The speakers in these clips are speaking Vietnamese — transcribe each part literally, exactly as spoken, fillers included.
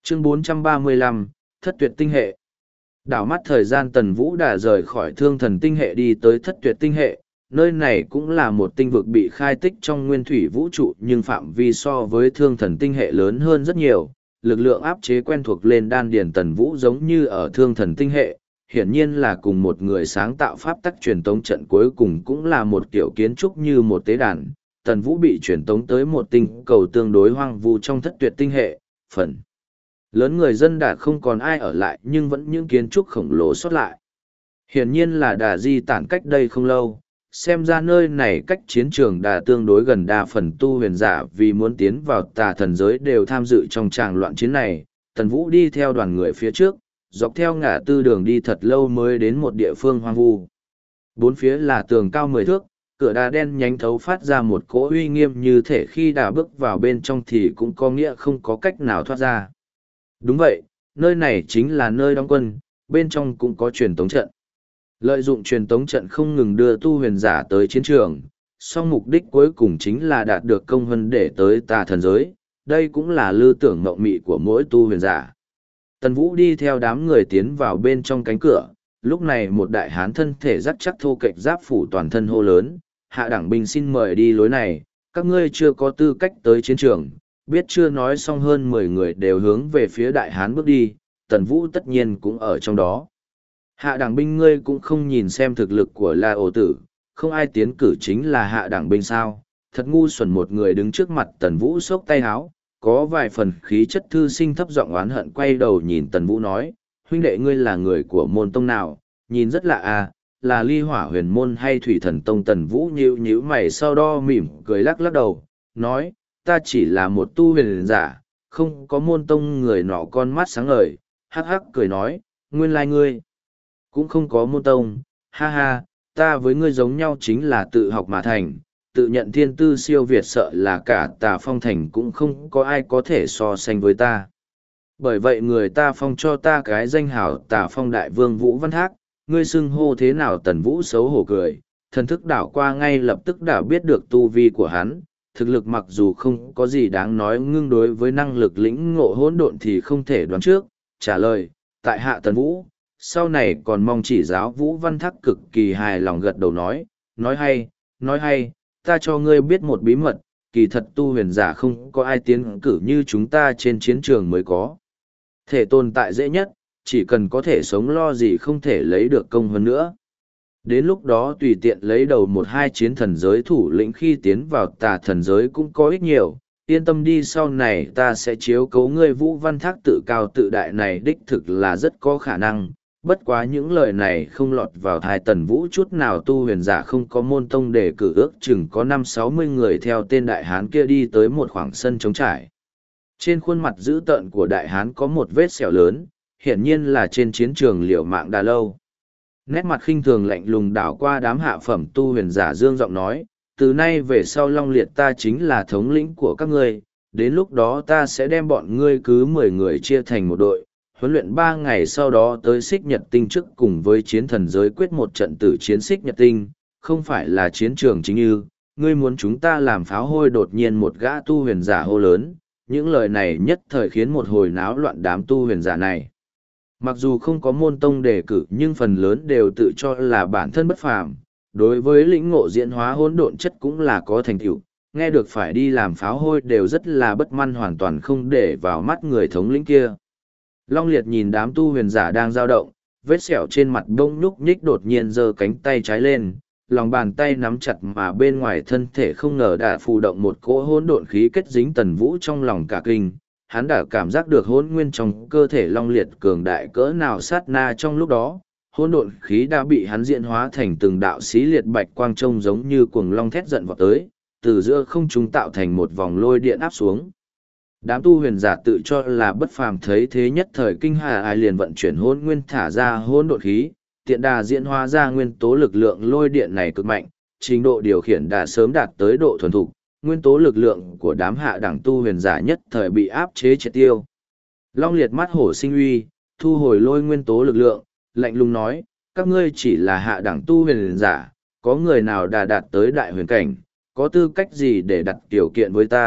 Chương bốn trăm ba mươi lăm, Thất tuyệt tinh hệ. Đảo mắt thời gian Tần Vũ đã rời khỏi thương thần tinh hệ đi tới thất tuyệt tinh hệ, nơi này cũng là một tinh vực bị khai tích trong nguyên thủy vũ trụ nhưng phạm vi so với thương thần tinh hệ lớn hơn rất nhiều. Lực lượng áp chế quen thuộc lên đan điền Tần Vũ giống như ở thương thần tinh hệ, hiển nhiên là cùng một người sáng tạo pháp tắc truyền tống trận, cuối cùng cũng là một kiểu kiến trúc như một tế đàn. Tần Vũ bị truyền tống tới một tinh cầu tương đối hoang vu trong thất tuyệt tinh hệ, phần lớn người dân đã không còn ai ở lại nhưng vẫn những kiến trúc khổng lồ xuất lại. Hiển nhiên là đã di tản cách đây không lâu, xem ra nơi này cách chiến trường đã tương đối gần, đa phần tu huyền giả vì muốn tiến vào tà thần giới đều tham dự trong tràng loạn chiến này. Tần Vũ đi theo đoàn người phía trước, dọc theo ngã tư đường đi thật lâu mới đến một địa phương hoang vu. Bốn phía là tường cao mười thước, cửa đá đen nhánh thấu phát ra một cỗ uy nghiêm như thể khi đã bước vào bên trong thì cũng có nghĩa không có cách nào thoát ra. Đúng vậy, nơi này chính là nơi đóng quân, bên trong cũng có truyền tống trận. Lợi dụng truyền tống trận không ngừng đưa tu huyền giả tới chiến trường, song mục đích cuối cùng chính là đạt được công huân để tới tà thần giới, đây cũng là lư tưởng mộng mị của mỗi tu huyền giả. Tần Vũ đi theo đám người tiến vào bên trong cánh cửa, lúc này một đại hán thân thể rắc chắc thô kệch giáp phủ toàn thân hô lớn, hạ đẳng binh xin mời đi lối này, các ngươi chưa có tư cách tới chiến trường. Biết chưa, nói xong hơn mười người đều hướng về phía đại hán bước đi, Tần Vũ tất nhiên cũng ở trong đó. Hạ đẳng binh, ngươi cũng không nhìn xem thực lực của La Ổ Tử, không ai tiến cử chính là hạ đẳng binh sao? Thật ngu xuẩn. Một người đứng trước mặt Tần Vũ xốc tay háo, có vài phần khí chất thư sinh thấp giọng oán hận quay đầu nhìn Tần Vũ nói, huynh đệ ngươi là người của môn tông nào, nhìn rất lạ à, là Ly Hỏa Huyền môn hay Thủy Thần tông? Tần Vũ nhíu nhíu mày sau đó mỉm cười lắc lắc đầu, nói, ta chỉ là một tu huyền giả, không có môn tông. Người nọ con mắt sáng ngời, hắc hắc cười nói, nguyên lai ngươi cũng không có môn tông, ha ha, ta với ngươi giống nhau chính là tự học mà thành, tự nhận thiên tư siêu việt, sợ là cả Tà Phong thành cũng không có ai có thể so sánh với ta. Bởi vậy người ta phong cho ta cái danh hảo Tà Phong đại vương Vũ Văn Thác, ngươi xưng hô thế nào? Tần Vũ xấu hổ cười, thần thức đảo qua ngay lập tức đã biết được tu vi của hắn. Thực lực mặc dù không có gì đáng nói nhưng đối với năng lực lĩnh ngộ hỗn độn thì không thể đoán trước. Trả lời, tại hạ Tần Vũ, sau này còn mong chỉ giáo. Vũ Văn Thác cực kỳ hài lòng gật đầu nói, nói hay, nói hay, ta cho ngươi biết một bí mật, kỳ thật tu huyền giả không có ai tiến cử như chúng ta trên chiến trường mới có thể tồn tại dễ nhất, chỉ cần có thể sống lo gì không thể lấy được công hơn nữa. Đến lúc đó tùy tiện lấy đầu một hai chiến thần giới thủ lĩnh khi tiến vào tà thần giới cũng có ích nhiều, yên tâm đi, sau này ta sẽ chiếu cố ngươi. Vũ Văn Thác tự cao tự đại này đích thực là rất có khả năng, bất quá những lời này không lọt vào thai Tần Vũ chút nào. Tu huyền giả không có môn tông để cử, ước chừng có năm sáu mươi người theo tên đại hán kia đi tới một khoảng sân trống trải. Trên khuôn mặt dữ tợn của đại hán có một vết sẹo lớn, hiển nhiên là trên chiến trường liều mạng đã lâu. Nét mặt khinh thường lạnh lùng đảo qua đám hạ phẩm tu huyền giả, dương giọng nói, từ nay về sau Long Liệt ta chính là thống lĩnh của các ngươi, đến lúc đó ta sẽ đem bọn ngươi cứ mười người chia thành một đội, huấn luyện ba ngày, sau đó tới Xích Nhật Tinh trước cùng với chiến thần giới quyết một trận tử chiến. Xích Nhật Tinh không phải là chiến trường chính như ngươi muốn chúng ta làm pháo hôi? Đột nhiên một gã tu huyền giả hô lớn, những lời này nhất thời khiến một hồi náo loạn. Đám tu huyền giả này mặc dù không có môn tông đề cử nhưng phần lớn đều tự cho là bản thân bất phàm, đối với lĩnh ngộ diễn hóa hỗn độn chất cũng là có thành tựu, nghe được phải đi làm pháo hôi đều rất là bất măn, hoàn toàn không để vào mắt người thống lĩnh kia. Long Liệt nhìn đám tu huyền giả đang dao động, vết sẹo trên mặt bông nhúc nhích, đột nhiên giơ cánh tay trái lên, lòng bàn tay nắm chặt mà bên ngoài thân thể không ngờ đã phù động một cỗ hỗn độn khí kết dính. Tần Vũ trong lòng cả kinh, hắn đã cảm giác được hỗn nguyên trong cơ thể Long Liệt cường đại cỡ nào. Sát na trong lúc đó, hỗn độn khí đã bị hắn diễn hóa thành từng đạo xí liệt bạch quang trông giống như cuồng long thét giận vọt tới, từ giữa không trung tạo thành một vòng lôi điện áp xuống. Đám tu huyền giả tự cho là bất phàm thấy thế nhất thời kinh hà, ai liền vận chuyển hỗn nguyên thả ra hỗn độn khí, tiện đà diễn hóa ra nguyên tố lực lượng lôi điện này cực mạnh, trình độ điều khiển đã sớm đạt tới độ thuần thục. Nguyên tố lực lượng của đám hạ đẳng tu huyền giả nhất thời bị áp chế triệt tiêu. Long Liệt mắt hổ sinh uy, thu hồi lôi nguyên tố lực lượng, lạnh lùng nói, các ngươi chỉ là hạ đẳng tu huyền giả, có người nào đã đạt tới đại huyền cảnh, có tư cách gì để đặt điều kiện với ta?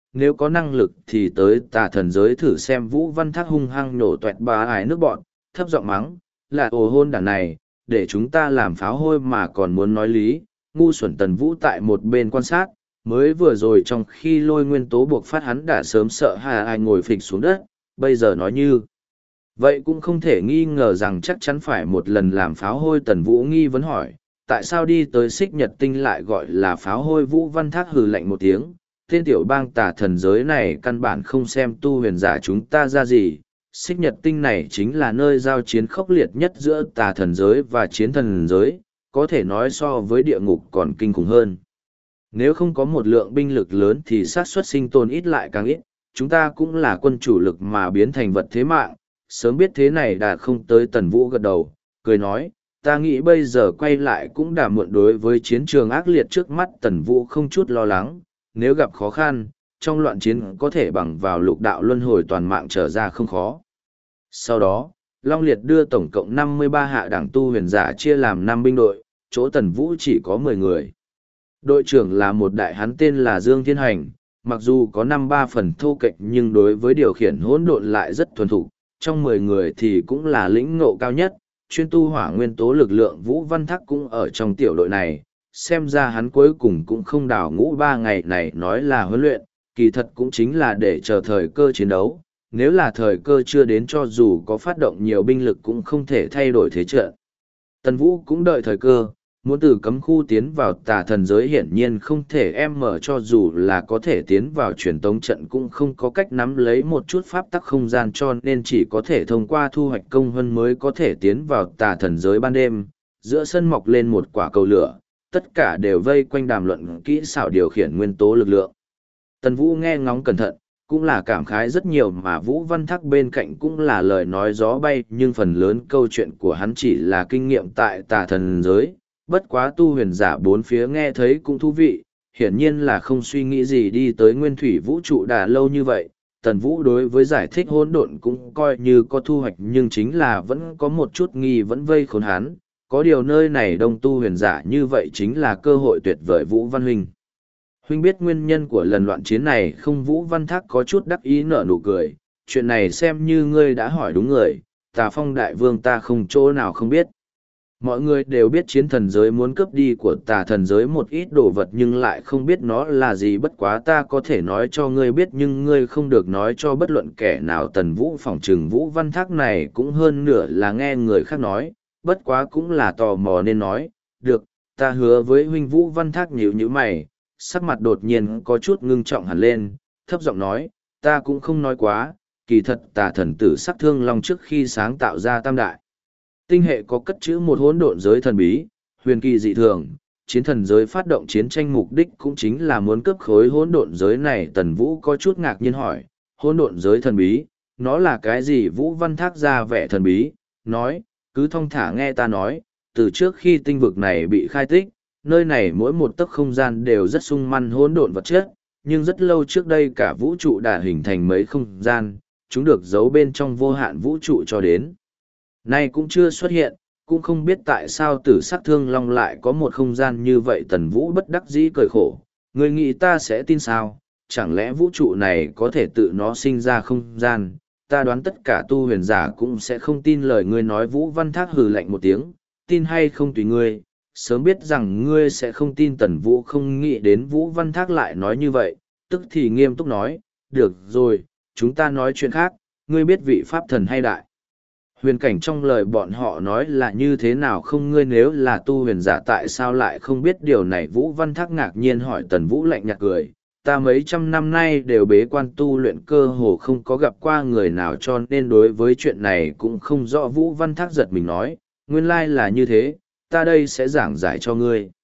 nếu có năng lực thì tới tà thần giới thử xem. Vũ Văn Thác hung hăng nổ toẹt bà ải nước bọn, thấp giọng mắng, là ồ hôn đàn này, để chúng ta làm pháo hôi mà còn muốn nói lý. Ngu xuẩn. Tần Vũ tại một bên quan sát, mới vừa rồi trong khi lôi nguyên tố buộc phát hắn đã sớm sợ hà ai ngồi phịch xuống đất, bây giờ nói như vậy cũng không thể nghi ngờ rằng chắc chắn phải một lần làm pháo hôi. Tần Vũ nghi vấn hỏi, tại sao đi tới xích nhật tinh lại gọi là pháo hôi? Vũ Văn Thác hừ lạnh một tiếng, tên tiểu bang tà thần giới này căn bản không xem tu huyền giả chúng ta ra gì. Xích nhật tinh này chính là nơi giao chiến khốc liệt nhất giữa tà thần giới và chiến thần giới, có thể nói so với địa ngục còn kinh khủng hơn. Nếu không có một lượng binh lực lớn thì xác suất sinh tồn ít lại càng ít, chúng ta cũng là quân chủ lực mà biến thành vật thế mạng. Sớm biết thế này đã không tới. Tần Vũ gật đầu, cười nói, ta nghĩ bây giờ quay lại cũng đã muộn. Đối với chiến trường ác liệt trước mắt, Tần Vũ không chút lo lắng, nếu gặp khó khăn, trong loạn chiến có thể bằng vào lục đạo luân hồi toàn mạng trở ra không khó. Sau đó, Long Liệt đưa tổng cộng năm mươi ba hạ đẳng tu huyền giả chia làm năm binh đội, chỗ Tần Vũ chỉ có mười người. Đội trưởng là một đại hán tên là Dương Thiên Hành, mặc dù có năm ba phần thô kệch nhưng đối với điều khiển hỗn độn lại rất thuần thục. Trong mười người thì cũng là lĩnh ngộ cao nhất, chuyên tu hỏa nguyên tố lực lượng. Vũ Văn Thác cũng ở trong tiểu đội này, xem ra hắn cuối cùng cũng không đào ngũ. Ba ngày này nói là huấn luyện, kỳ thật cũng chính là để chờ thời cơ chiến đấu. Nếu là thời cơ chưa đến, cho dù có phát động nhiều binh lực cũng không thể thay đổi thế trận. Tần Vũ cũng đợi thời cơ, muốn từ cấm khu tiến vào tà thần giới hiển nhiên không thể em mở, cho dù là có thể tiến vào truyền tống trận cũng không có cách nắm lấy một chút pháp tắc không gian, cho nên chỉ có thể thông qua thu hoạch công hơn mới có thể tiến vào tà thần giới. Ban đêm, giữa sân mọc lên một quả cầu lửa, tất cả đều vây quanh đàm luận kỹ xảo điều khiển nguyên tố lực lượng. Tần Vũ nghe ngóng cẩn thận, cũng là cảm khái rất nhiều, mà Vũ Văn Thác bên cạnh cũng là lời nói gió bay, nhưng phần lớn câu chuyện của hắn chỉ là kinh nghiệm tại tà thần giới. Bất quá tu huyền giả bốn phía nghe thấy cũng thú vị, hiển nhiên là không suy nghĩ gì đi tới nguyên thủy vũ trụ đã lâu như vậy. Tần Vũ đối với giải thích hỗn độn cũng coi như có thu hoạch, nhưng chính là vẫn có một chút nghi vẫn vây khốn hắn. Có điều nơi này đông tu huyền giả như vậy chính là cơ hội tuyệt vời. Vũ Văn Huynh Huynh biết nguyên nhân của lần loạn chiến này không? Vũ Văn Thác có chút đắc ý nở nụ cười, chuyện này xem như ngươi đã hỏi đúng người. Tà Phong đại vương ta không chỗ nào không biết. Mọi người đều biết chiến thần giới muốn cướp đi của tà thần giới một ít đồ vật, nhưng lại không biết nó là gì. Bất quá ta có thể nói cho ngươi biết, nhưng ngươi không được nói cho bất luận kẻ nào. Tần Vũ phỏng chừng Vũ Văn Thác này cũng hơn nửa là nghe người khác nói, bất quá cũng là tò mò nên nói. Được, ta hứa với huynh. Vũ Văn Thác nhíu nhíu mày, sắc mặt đột nhiên có chút ngưng trọng hẳn lên, thấp giọng nói, ta cũng không nói quá, kỳ thật tà thần tử sắc thương long trước khi sáng tạo ra tam đại tinh hệ có cất chữ một hỗn độn giới thần bí, huyền kỳ dị thường. Chiến thần giới phát động chiến tranh mục đích cũng chính là muốn cướp khối hỗn độn giới này. Tần Vũ có chút ngạc nhiên hỏi, hỗn độn giới thần bí, nó là cái gì? Vũ Văn Thác ra vẻ thần bí, nói, cứ thong thả nghe ta nói, từ trước khi tinh vực này bị khai tích, nơi này mỗi một tấc không gian đều rất sung mãn hỗn độn vật chất, nhưng rất lâu trước đây cả vũ trụ đã hình thành mấy không gian, chúng được giấu bên trong vô hạn vũ trụ cho đến nay cũng chưa xuất hiện, cũng không biết tại sao tử sắc thương long lại có một không gian như vậy. Tần Vũ bất đắc dĩ cười khổ, người nghĩ ta sẽ tin sao? Chẳng lẽ vũ trụ này có thể tự nó sinh ra không gian? Ta đoán tất cả tu huyền giả cũng sẽ không tin lời ngươi nói. Vũ Văn Thác hừ lạnh một tiếng, tin hay không tùy ngươi, sớm biết rằng ngươi sẽ không tin. Tần Vũ không nghĩ đến Vũ Văn Thác lại nói như vậy, tức thì nghiêm túc nói, được rồi, chúng ta nói chuyện khác. Ngươi biết vị pháp thần hay đại huyền cảnh trong lời bọn họ nói là như thế nào không? Ngươi nếu là tu huyền giả tại sao lại không biết điều này? Vũ Văn Thác ngạc nhiên hỏi. Tần Vũ lạnh nhạt cười, ta mấy trăm năm nay đều bế quan tu luyện, cơ hồ không có gặp qua người nào, cho nên đối với chuyện này cũng không rõ. Vũ Văn Thác giật mình nói, nguyên lai là như thế, ta đây sẽ giảng giải cho ngươi.